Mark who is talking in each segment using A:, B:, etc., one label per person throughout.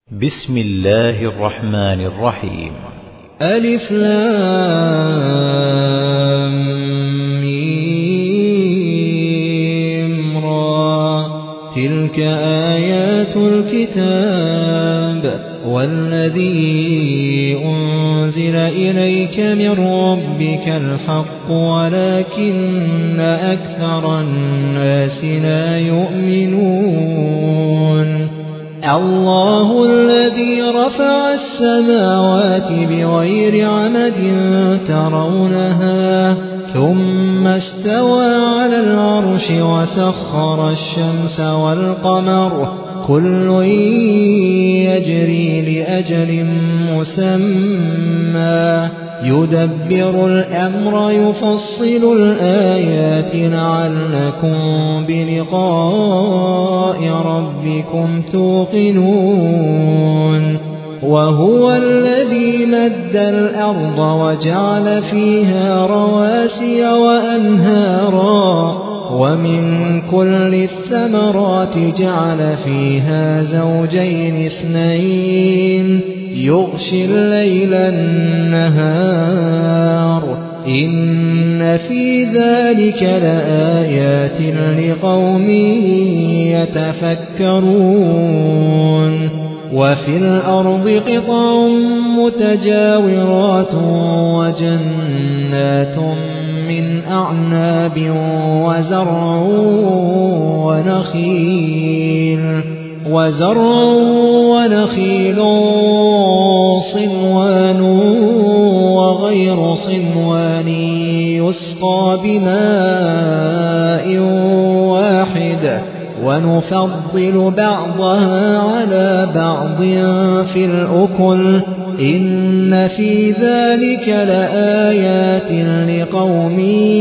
A: بسم الله الرحمن الرحيم.
B: ألف لام ميم را، تلك آيات الكتاب والذي أنزل إليك من ربك الحق ولكن أكثر الناس لا يؤمنون. الله الذي رفع السماوات بغير عمد ترونها ثم استوى على العرش وسخر الشمس والقمر كل يجري لأجل مسمى يدبر الأمر يفصل الآيات لعلكم بلقاء ربكم توقنون. وهو الذي مد الأرض وجعل فيها رواسي وأنهارا ومن كل الثمرات جعل فيها زوجين اثنين يغشي الليل النهار إن في ذلك لآيات لقوم يتفكرون. وفي الأرض قطع متجاورات وجنات من أعناب وزرع ونخيل صنوان وغير صنوان يسقى بماء واحد ونفضل بعضها على بعض في الأكل إن في ذلك لآيات لقوم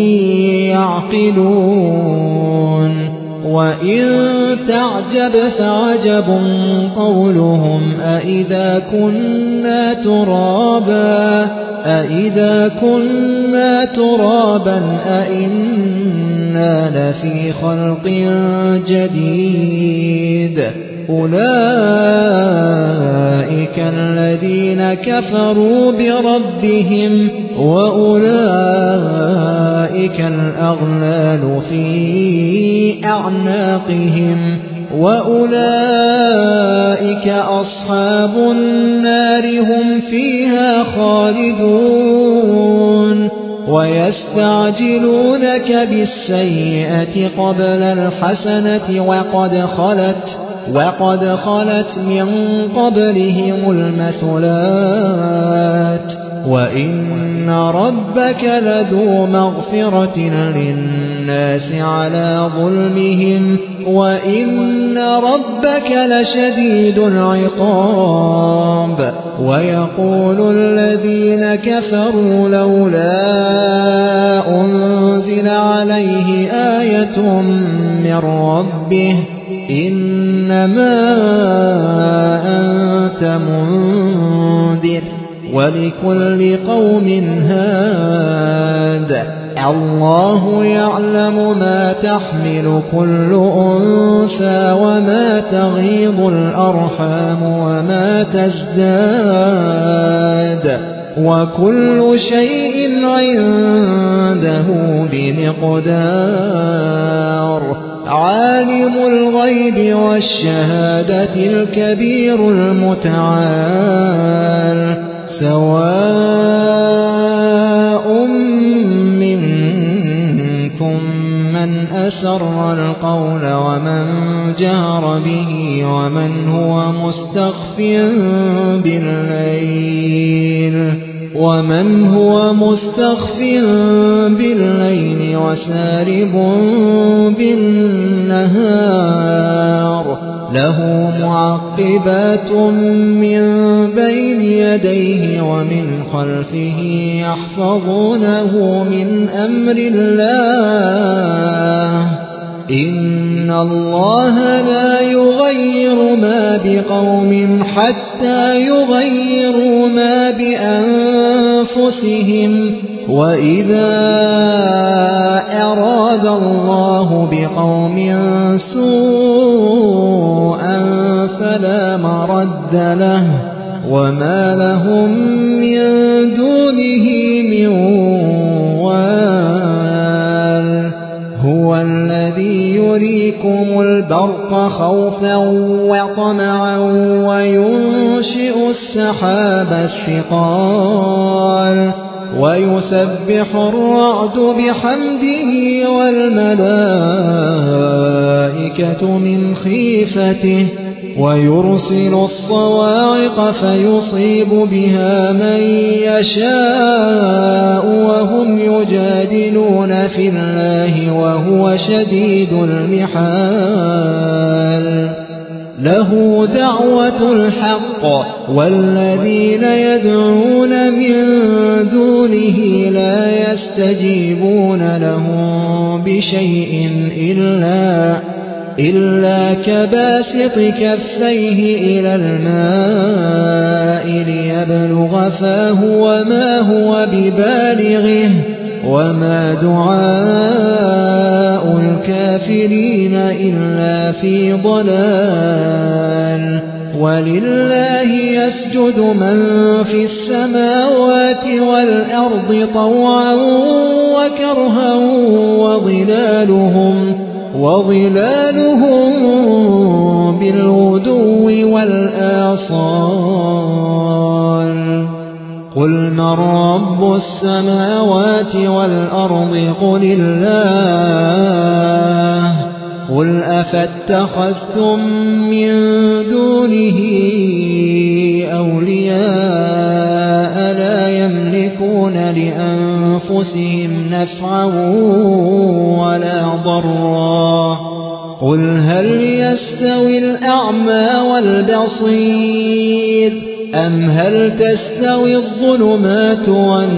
B: يعقلون. وإن تعجب فعجب قولهم أإذا كنا ترابا أإنا لفي خلق جديد أولئك الذين كفروا بربهم وأولئك الأغلال في أعناقهم وأولئك أصحاب النار هم فيها خالدون. ويستعجلونك بالسيئة قبل الحسنة وقد خلت من قبلهم المثلات وإن ربك لذو مغفرة للناس على ظلمهم وإن ربك لشديد العقاب. ويقول الذين كفروا لولا أنزل عليه آية من ربه إنما أنت منذر ولكل قوم هاد. الله يعلم ما تحمل كل أنثى وما تغيض الأرحام وما تزداد وكل شيء عنده بمقدار. عالم الغيب والشهادة الكبير المتعال سواء منكم من أسر القول ومن جهر به ومن هو مستخف بالليل وسارب بالنهار له معقبات من بين يديه ومن خلفه يحفظونه من أمر الله إن الله لا يغير ما بقوم حتى يغيروا ما بأنفسهم وإذا أراد الله بقوم سوءا فلا مرد له وما لهم من دونه من وال هو الذي يريكم البرق خوفا وطمعا وينشئ السحاب الثقال ويسبح الرعد بحمده والملائكة من خيفته ويرسل الصواعق فيصيب بها من يشاء وهم يجادلون في الله وهو شديد المحال له دعوة الحق والذين يدعون من دونه لا يستجيبون لهم بشيء إلا كباسط كفيه إلى الماء ليبلغ فاه وما هو ببالغه وما دعاء الكافرين إلا في ضلال ولله يسجد من في السماوات والأرض طوعا وكرها وظلالهم بالغدو والآصال قل من رب السماوات والأرض قل الله قل أفاتخذتم من دونه أولياء لا يملكون لأنفسهم نفعا ولا ضرا قل هل يستوي الأعمى والبصير أم هل تستوي الظلمات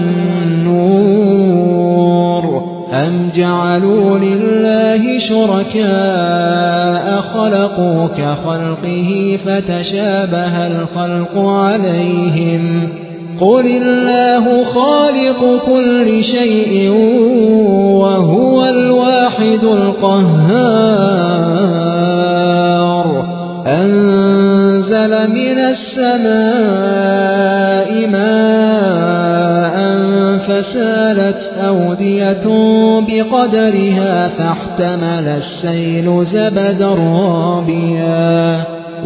B: والنور أم جعلوا لله شركاء خلقوا كخلقه فتشابه الخلق عليهم قل الله خالق كل شيء وهو الواحد القهار أنزل من السماء ماء فسالت أودية بقدرها فاحتمل السيل زبدا رابيا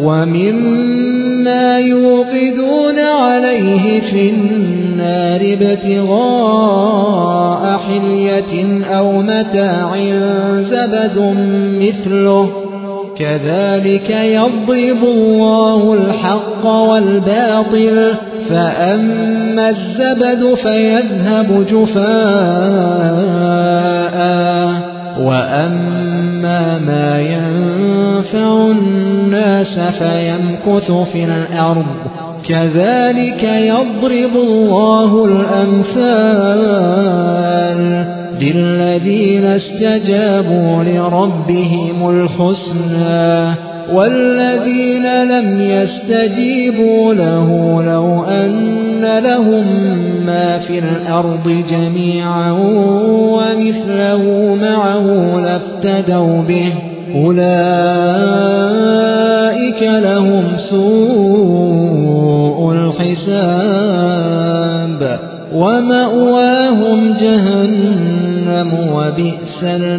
B: ومما يوقدون عليه في النار ابتغاء حلية أو متاع زبد مثله كذلك يضرب الله الحق والباطل فأما الزبد فيذهب جفاء وأما ما ينفع الناس فيمكث في الأرض كذلك يضرب الله الأمثال للذين استجابوا لربهم الحسنى والذين لم يستجيبوا له لو أن لهم ما في الأرض جميعا ومثله معه لافتدوا به أولئك لهم سوء الحساب ومأواهم جهنم وبئس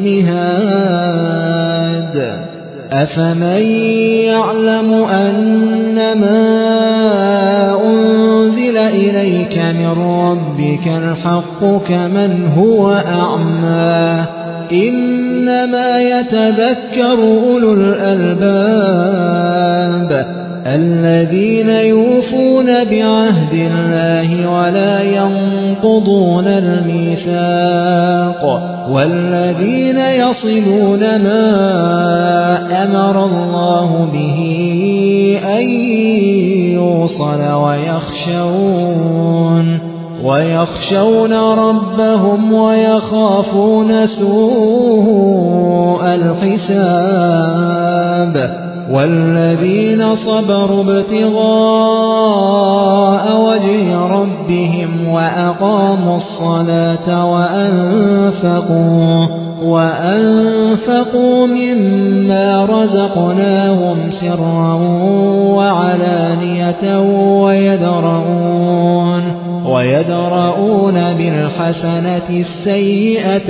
B: المهاد أفمن يعلم أنما أنزل إليك من ربك الحق كمن هو أعمى إنما يتذكر أولو الألباب الذين يوفون بعهد الله ولا ينقضون الميثاق والذين يصلون ما أمر الله به أن يوصل ويخشون ربهم ويخافون سوء الحساب والذين صبروا ابتغاء وجه ربهم وأقاموا الصلاة وأنفقوا مما رزقناهم سرا وعلانية ويدرؤون بالحسنة السيئة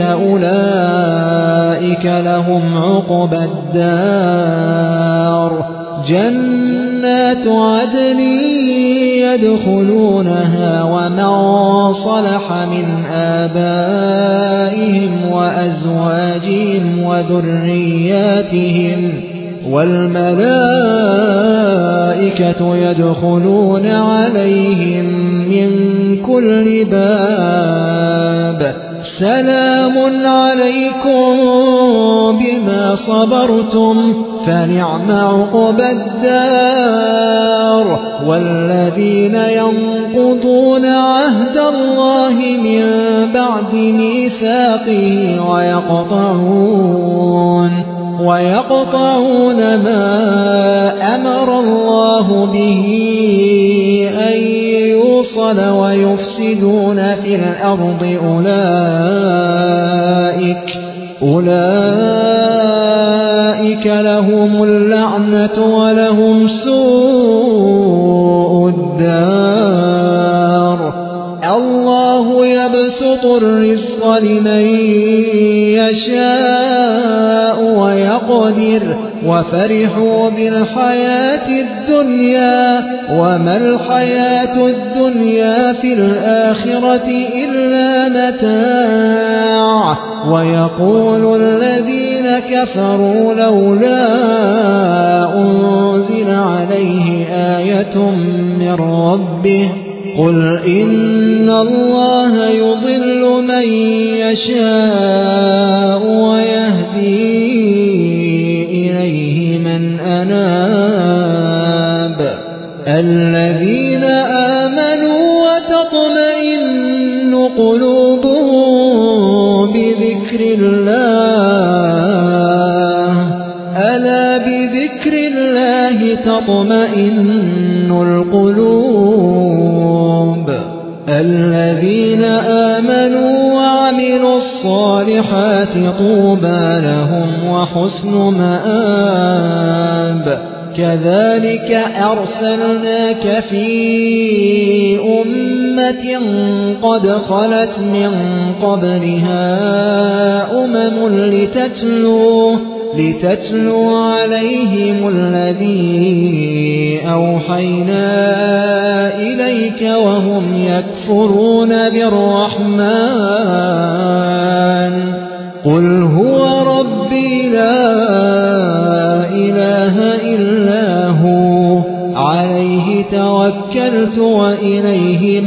B: أولئك لهم عقبى الدار جنات عدن يدخلونها ومن صلح من آبائهم وأزواجهم وذرياتهم والملائكة يدخلون عليهم من كل باب سلام عليكم بما صبرتم فنعم عقبى الدار والذين ينقضون عهد الله من بعد ميثاقه ويقطعون ما أمر الله به أن يوصل ويفسدون في الأرض أولئك لهم اللعنة ولهم سوء الدار الله يبسط الرزق لمن يشاء ويقدر وفرحوا بالحياة الدنيا وما الحياة الدنيا في الآخرة إلا متاع ويقول الذين كفروا لولا أنزل عليه آية من ربه قل إن الله يضل من يشاء ويهدي إليه من أناب الذين آمنوا وتطمئن قلوبهم بذكر الله ألا بذكر الله تطمئن القلوب الذين آمنوا وعملوا الصالحات طوبى لهم وحسن مآب كذلك أرسلناك في أمة قد خلت من قبلها لتتلو عليهم الذي أوحينا إليك وهم يكفرون بالرحمن قل هو ربي لا إله إلا هو عليه توكلت وإليه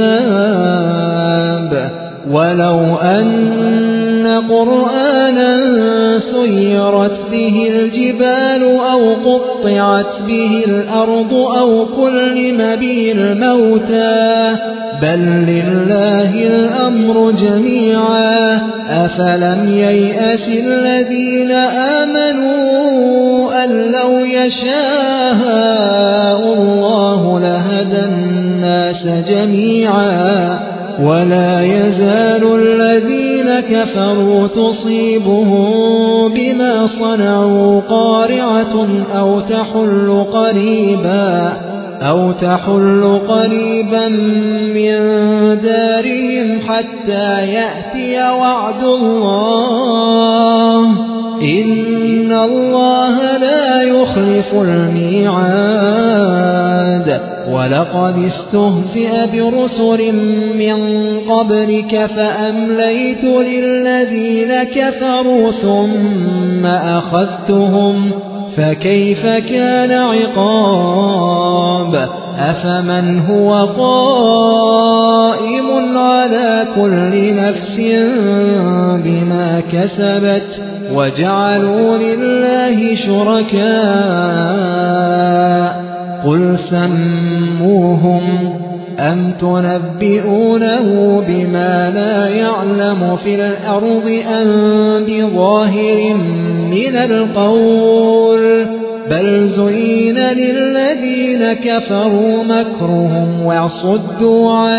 B: متاب ولو أن قرآنا سيرت به الجبال أو قطعت به الأرض أو كلم به الموتى بل لله الأمر جميعا أفلم ييأس الذين آمنوا أن لو يشاء الله لهدى الناس جميعا ولا يزال الذين كفروا تصيبهم بما صنعوا قارعة أو تحل قريبا من دارهم حتى يأتي وعد الله إن الله لا يخلف الميعاد ولقد استهزئ برسل من قبلك فأمليت للذين كفروا ثم أخذتهم فكيف كان عقاب أفمن هو قائم على كل نفس بما كسبت وجعلوا لله شركاء قل سموهم أم تنبئونه بما لا يعلم في الأرض أم بظاهر من القول بل زين للذين كفروا مكرهم وصدوا عن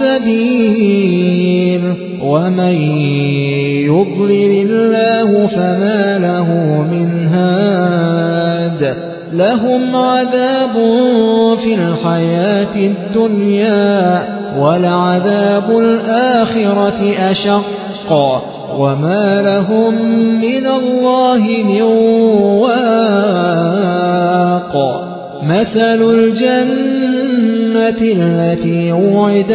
B: السبيل ومن يضلل الله فما له من هاد لهم عذاب في الحياة الدنيا ولعذاب الآخرة أشق وما لهم من الله من واق مثل الجنة التي وعد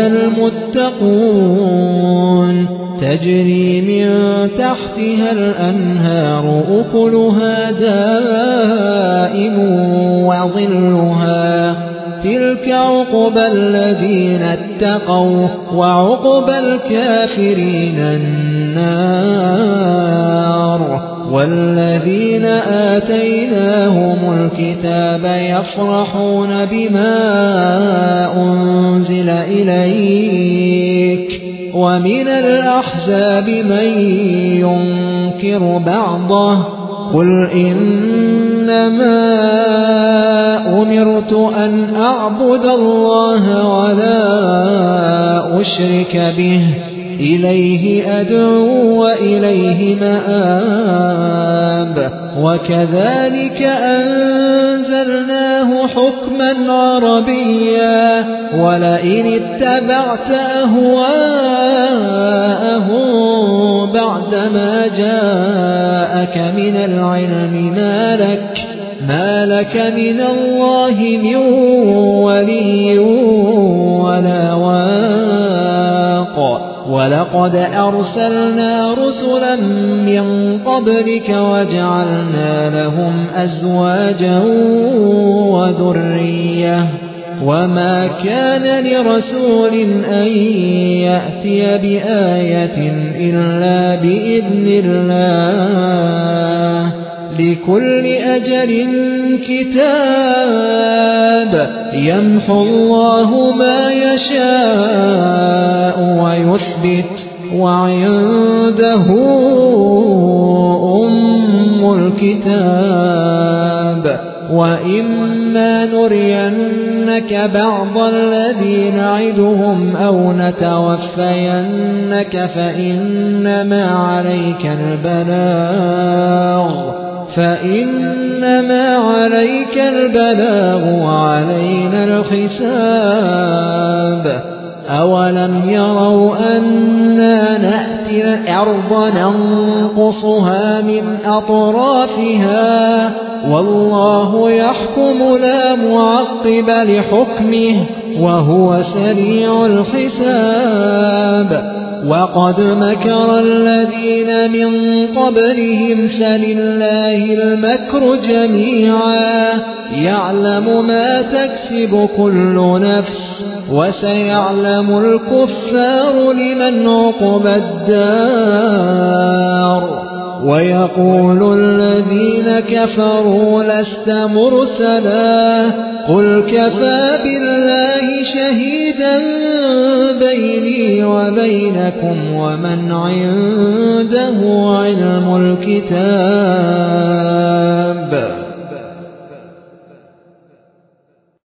B: المتقون تجري من تحتها الأنهار أكلها دائم وظلها تلك عقبى الذين اتقوا وعقبى الكافرين النار والذين آتيناهم الكتاب يفرحون بما أنزل إليك ومن الأحزاب من ينكر بعضه قل إنما أمرت أن أعبد الله ولا أشرك به إليه أدعو وإليه مآب وكذلك أنزلناه حكما عربيا ولئن اتبعت أهواءهم بعدما جاءك من العلم ما لك من الله من ولي ولا واق ولقد أرسلنا رسلا من قبلك وجعلنا لهم أزواجا وذرية وما كان لرسول أن يأتي بآية إلا بإذن الله لكل أجل كتاب يمحو الله ما يشاء ويثبت وعنده أم الكتاب وإما نرينك بعض الذي نعدهم أو نتوفينك فإنما عليك البلاغ وعلينا الحساب أولم يروا أنا نأتي الأرض ننقصها من أطرافها والله يحكم لا معقب لحكمه وهو سريع الحساب وقد مكر الذين من قبلهم فلله المكر جميعا يعلم ما تكسب كل نفس وسيعلم الكفار لمن عقبى الدار ويقول الذين كفروا لست مرسلا قل كفى بالله شهيدا بيني وبينكم ومن عنده علم الكتاب